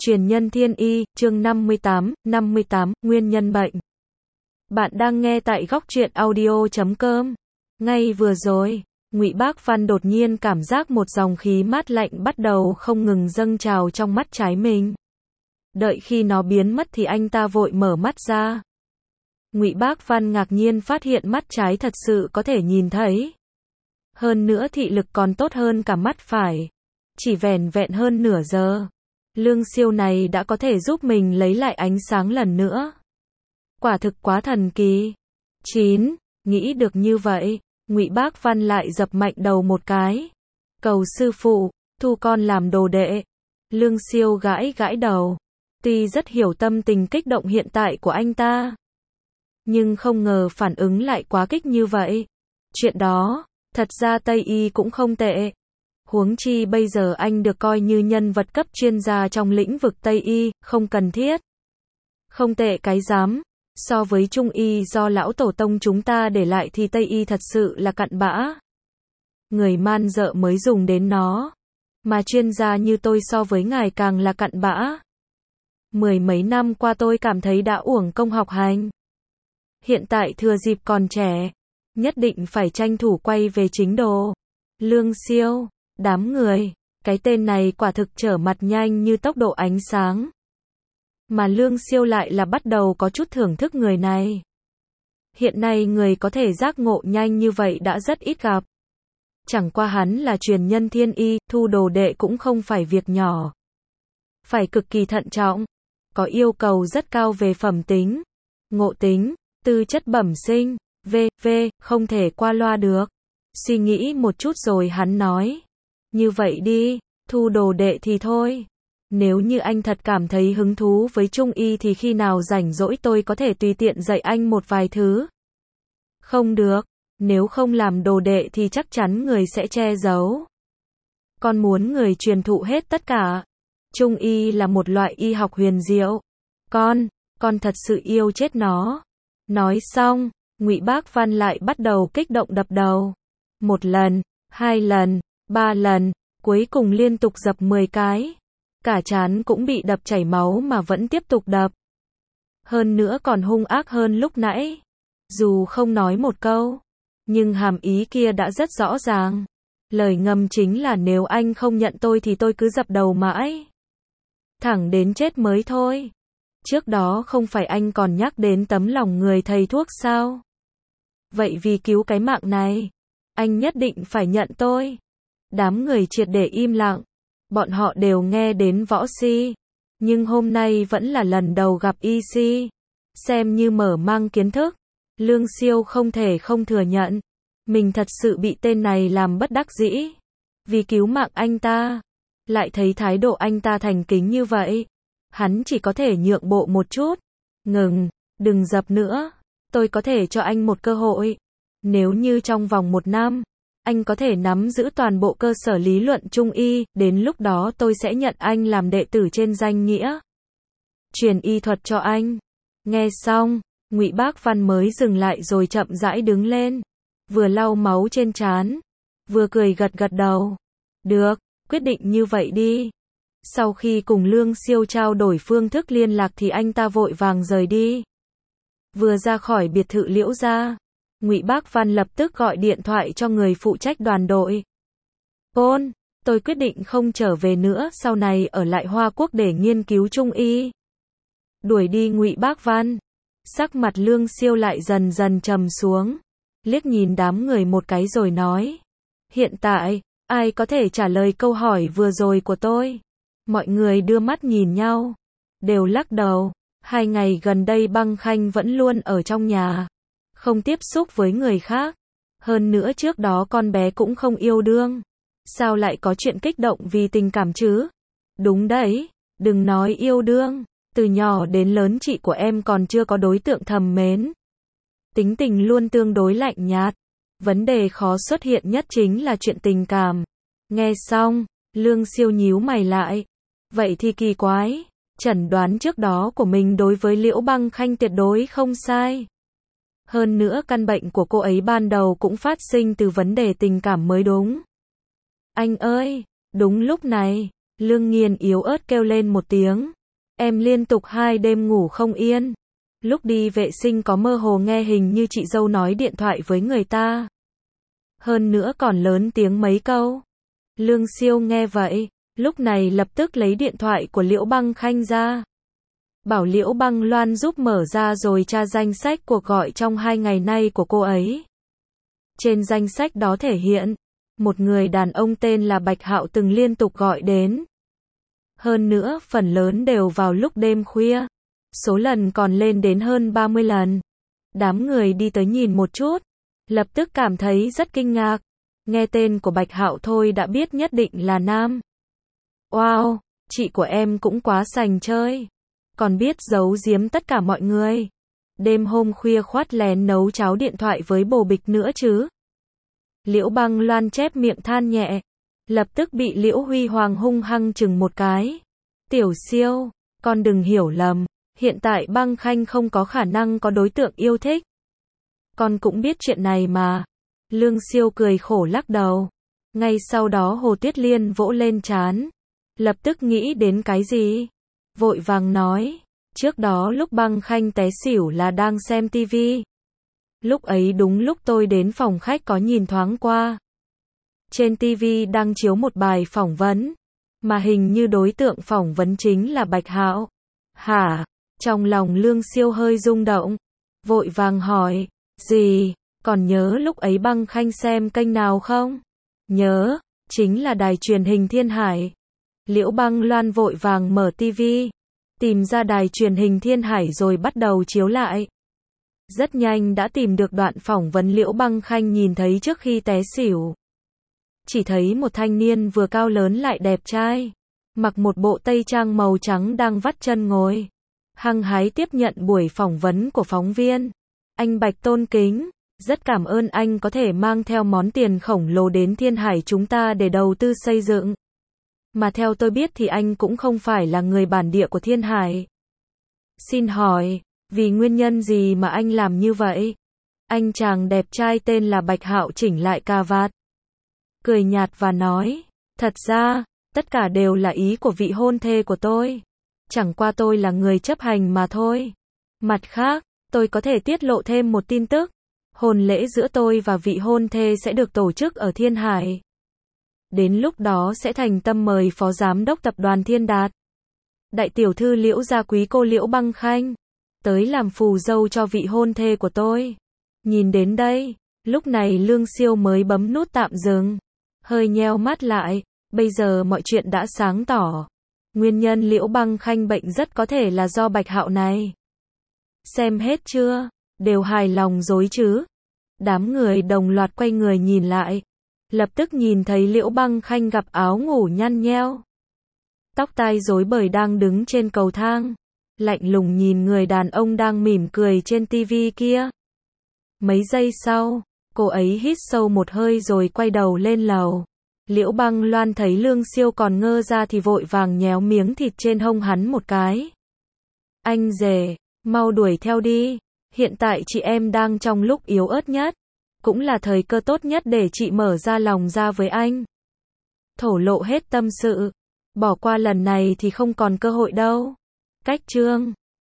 Truyền nhân thiên y, chương 58, nguyên nhân bệnh. Bạn đang nghe tại góc truyện audio.com. Ngay vừa rồi, Ngụy Bác Văn đột nhiên cảm giác một dòng khí mát lạnh bắt đầu không ngừng dâng trào trong mắt trái mình. Đợi khi nó biến mất thì anh ta vội mở mắt ra. Ngụy Bác Văn ngạc nhiên phát hiện mắt trái thật sự có thể nhìn thấy. Hơn nữa thị lực còn tốt hơn cả mắt phải. Chỉ vẻn vẹn hơn nửa giờ, lương siêu này đã có thể giúp mình lấy lại ánh sáng lần nữa. Quả thực quá thần kỳ. 9. Nghĩ được như vậy, Ngụy Bác Văn lại dập mạnh đầu một cái. Cầu sư phụ, thu con làm đồ đệ. Lương siêu gãi gãi đầu. Tuy rất hiểu tâm tình kích động hiện tại của anh ta, nhưng không ngờ phản ứng lại quá kích như vậy. Chuyện đó, thật ra Tây Y cũng không tệ. Huống chi bây giờ anh được coi như nhân vật cấp chuyên gia trong lĩnh vực Tây Y, không cần thiết. Không tệ cái dám. So với Trung Y do lão tổ tông chúng ta để lại thì Tây Y thật sự là cặn bã. Người man dợ mới dùng đến nó. Mà chuyên gia như tôi so với ngài càng là cặn bã. Mười mấy năm qua tôi cảm thấy đã uổng công học hành. Hiện tại thừa dịp còn trẻ, nhất định phải tranh thủ quay về chính đồ. Lương siêu. Đám người, cái tên này quả thực trở mặt nhanh như tốc độ ánh sáng. Mà Lương Siêu lại là bắt đầu có chút thưởng thức người này. Hiện nay người có thể giác ngộ nhanh như vậy đã rất ít gặp. Chẳng qua hắn là truyền nhân thiên y, thu đồ đệ cũng không phải việc nhỏ. Phải cực kỳ thận trọng, có yêu cầu rất cao về phẩm tính, ngộ tính, tư chất bẩm sinh, v.v. không thể qua loa được. Suy nghĩ một chút rồi hắn nói. Như vậy đi, thu đồ đệ thì thôi. Nếu như anh thật cảm thấy hứng thú với Trung Y thì khi nào rảnh rỗi tôi có thể tùy tiện dạy anh một vài thứ. Không được, nếu không làm đồ đệ thì chắc chắn người sẽ che giấu. Con muốn người truyền thụ hết tất cả. Trung Y là một loại y học huyền diệu. Con thật sự yêu chết nó. Nói xong, Ngụy Bác Văn lại bắt đầu kích động đập đầu. 1 lần, 2 lần, 3 lần, cuối cùng liên tục dập 10 cái. Cả trán cũng bị đập chảy máu mà vẫn tiếp tục đập. Hơn nữa còn hung ác hơn lúc nãy. Dù không nói một câu, nhưng hàm ý kia đã rất rõ ràng. Lời ngầm chính là nếu anh không nhận tôi thì tôi cứ dập đầu mãi. Thẳng đến chết mới thôi. Trước đó không phải anh còn nhắc đến tấm lòng người thầy thuốc sao? Vậy vì cứu cái mạng này, anh nhất định phải nhận tôi. Đám người triệt để im lặng. Bọn họ đều nghe đến võ si, nhưng hôm nay vẫn là lần đầu gặp y si. Xem như mở mang kiến thức. Lương Siêu không thể không thừa nhận. Mình thật sự bị tên này làm bất đắc dĩ. Vì cứu mạng anh ta. Lại thấy thái độ anh ta thành kính như vậy. Hắn chỉ có thể nhượng bộ một chút. Ngừng, đừng dập nữa. Tôi có thể cho anh một cơ hội. Nếu như trong vòng 1 năm, anh có thể nắm giữ toàn bộ cơ sở lý luận Trung Y, đến lúc đó tôi sẽ nhận anh làm đệ tử trên danh nghĩa. Truyền y thuật cho anh. Nghe xong, Ngụy Bác Văn mới dừng lại rồi chậm rãi đứng lên. Vừa lau máu trên trán, vừa cười gật gật đầu. Được, quyết định như vậy đi. Sau khi cùng Lương Siêu trao đổi phương thức liên lạc thì anh ta vội vàng rời đi. Vừa ra khỏi biệt thự Liễu gia, Ngụy Bác Văn lập tức gọi điện thoại cho người phụ trách đoàn đội. Paul, tôi quyết định không trở về nữa, sau này ở lại Hoa Quốc để nghiên cứu Trung Y. Đuổi đi Ngụy Bác Văn. Sắc mặt Lương Siêu lại dần dần trầm xuống. Liếc nhìn đám người một cái rồi nói. Hiện tại, ai có thể trả lời câu hỏi vừa rồi của tôi? Mọi người đưa mắt nhìn nhau. Đều lắc đầu. 2 ngày gần đây Băng Khanh vẫn luôn ở trong nhà. Không tiếp xúc với người khác. Hơn nữa trước đó con bé cũng không yêu đương. Sao lại có chuyện kích động vì tình cảm chứ? Đúng đấy, đừng nói yêu đương. Từ nhỏ đến lớn chị của em còn chưa có đối tượng thầm mến. Tính tình luôn tương đối lạnh nhạt. Vấn đề khó xuất hiện nhất chính là chuyện tình cảm. Nghe xong, Lương Siêu nhíu mày lại. Vậy thì kỳ quái. Chẩn đoán trước đó của mình đối với Liễu Băng Khanh tuyệt đối không sai. Hơn nữa căn bệnh của cô ấy ban đầu cũng phát sinh từ vấn đề tình cảm mới đúng. Anh ơi, đúng lúc này, Lương Nghiên yếu ớt kêu lên một tiếng. Em liên tục 2 đêm ngủ không yên. Lúc đi vệ sinh có mơ hồ nghe hình như chị dâu nói điện thoại với người ta. Hơn nữa còn lớn tiếng mấy câu. Lương Siêu nghe vậy, lúc này lập tức lấy điện thoại của Liễu Băng Khanh ra. Bảo Liễu Băng Loan giúp mở ra rồi tra danh sách cuộc gọi trong 2 ngày nay của cô ấy. Trên danh sách đó thể hiện, một người đàn ông tên là Bạch Hạo từng liên tục gọi đến. Hơn nữa, phần lớn đều vào lúc đêm khuya. Số lần còn lên đến hơn 30 lần. Đám người đi tới nhìn một chút, lập tức cảm thấy rất kinh ngạc. Nghe tên của Bạch Hạo thôi đã biết nhất định là nam. Wow, chị của em cũng quá sành chơi. Còn biết giấu giếm tất cả mọi người. Đêm hôm khuya khoắt lén nấu cháo điện thoại với bồ bịch nữa chứ. Liễu Băng Loan chép miệng than nhẹ. Lập tức bị Liễu Huy Hoàng hung hăng chừng một cái. Tiểu Siêu, con đừng hiểu lầm. Hiện tại Băng Khanh không có khả năng có đối tượng yêu thích. Con cũng biết chuyện này mà. Lương Siêu cười khổ lắc đầu. Ngay sau đó Hồ Tuyết Liên vỗ lên trán. Lập tức nghĩ đến cái gì? Vội vàng nói. Trước đó lúc Băng Khanh té xỉu là đang xem tivi. Lúc ấy đúng lúc tôi đến phòng khách có nhìn thoáng qua. Trên tivi đang chiếu một bài phỏng vấn. Mà hình như đối tượng phỏng vấn chính là Bạch Hạo. Hả? Trong lòng Lương Siêu hơi rung động. Vội vàng hỏi. Gì? Còn nhớ lúc ấy Băng Khanh xem kênh nào không? Nhớ, chính là đài truyền hình Thiên Hải. Liễu Băng Loan vội vàng mở tivi, tìm ra đài truyền hình Thiên Hải rồi bắt đầu chiếu lại. Rất nhanh đã tìm được đoạn phỏng vấn Liễu Băng Khanh nhìn thấy trước khi té xỉu. Chỉ thấy một thanh niên vừa cao lớn lại đẹp trai, mặc một bộ tây trang màu trắng đang vắt chân ngồi, hăng hái tiếp nhận buổi phỏng vấn của phóng viên. Anh Bạch tôn kính, rất cảm ơn anh có thể mang theo món tiền khổng lồ đến Thiên Hải chúng ta để đầu tư xây dựng. Mà theo tôi biết thì anh cũng không phải là người bản địa của Thiên Hải. Xin hỏi, vì nguyên nhân gì mà anh làm như vậy? Anh chàng đẹp trai tên là Bạch Hạo chỉnh lại cà vạt, cười nhạt và nói, thật ra, tất cả đều là ý của vị hôn thê của tôi. Chẳng qua tôi là người chấp hành mà thôi. Mặt khác, tôi có thể tiết lộ thêm một tin tức. Hôn lễ giữa tôi và vị hôn thê sẽ được tổ chức ở Thiên Hải. Đến lúc đó sẽ thành tâm mời Phó Giám đốc Tập đoàn Thiên Đạt, Đại tiểu thư Liễu gia quý cô Liễu Băng Khanh, tới làm phù dâu cho vị hôn thê của tôi. Nhìn đến đây, lúc này Lương Siêu mới bấm nút tạm dừng, hơi nheo mắt lại, bây giờ mọi chuyện đã sáng tỏ. Nguyên nhân Liễu Băng Khanh bệnh rất có thể là do Bạch Hạo này. Xem hết chưa? Đều hài lòng rồi chứ? Đám người đồng loạt quay người nhìn lại. Lập tức nhìn thấy Liễu Băng Khanh gặp áo ngủ nhăn nheo, tóc tai rối bời đang đứng trên cầu thang, lạnh lùng nhìn người đàn ông đang mỉm cười trên tivi kia. Mấy giây sau, cô ấy hít sâu một hơi rồi quay đầu lên lầu. Liễu Băng Loan thấy Lương Siêu còn ngơ ra thì vội vàng nhéo miếng thịt trên hông hắn một cái. Anh rể, mau đuổi theo đi. Hiện tại chị em đang trong lúc yếu ớt nhất. Cũng là thời cơ tốt nhất để chị mở ra lòng ra với anh. Thổ lộ hết tâm sự. Bỏ qua lần này thì không còn cơ hội đâu. Cách chương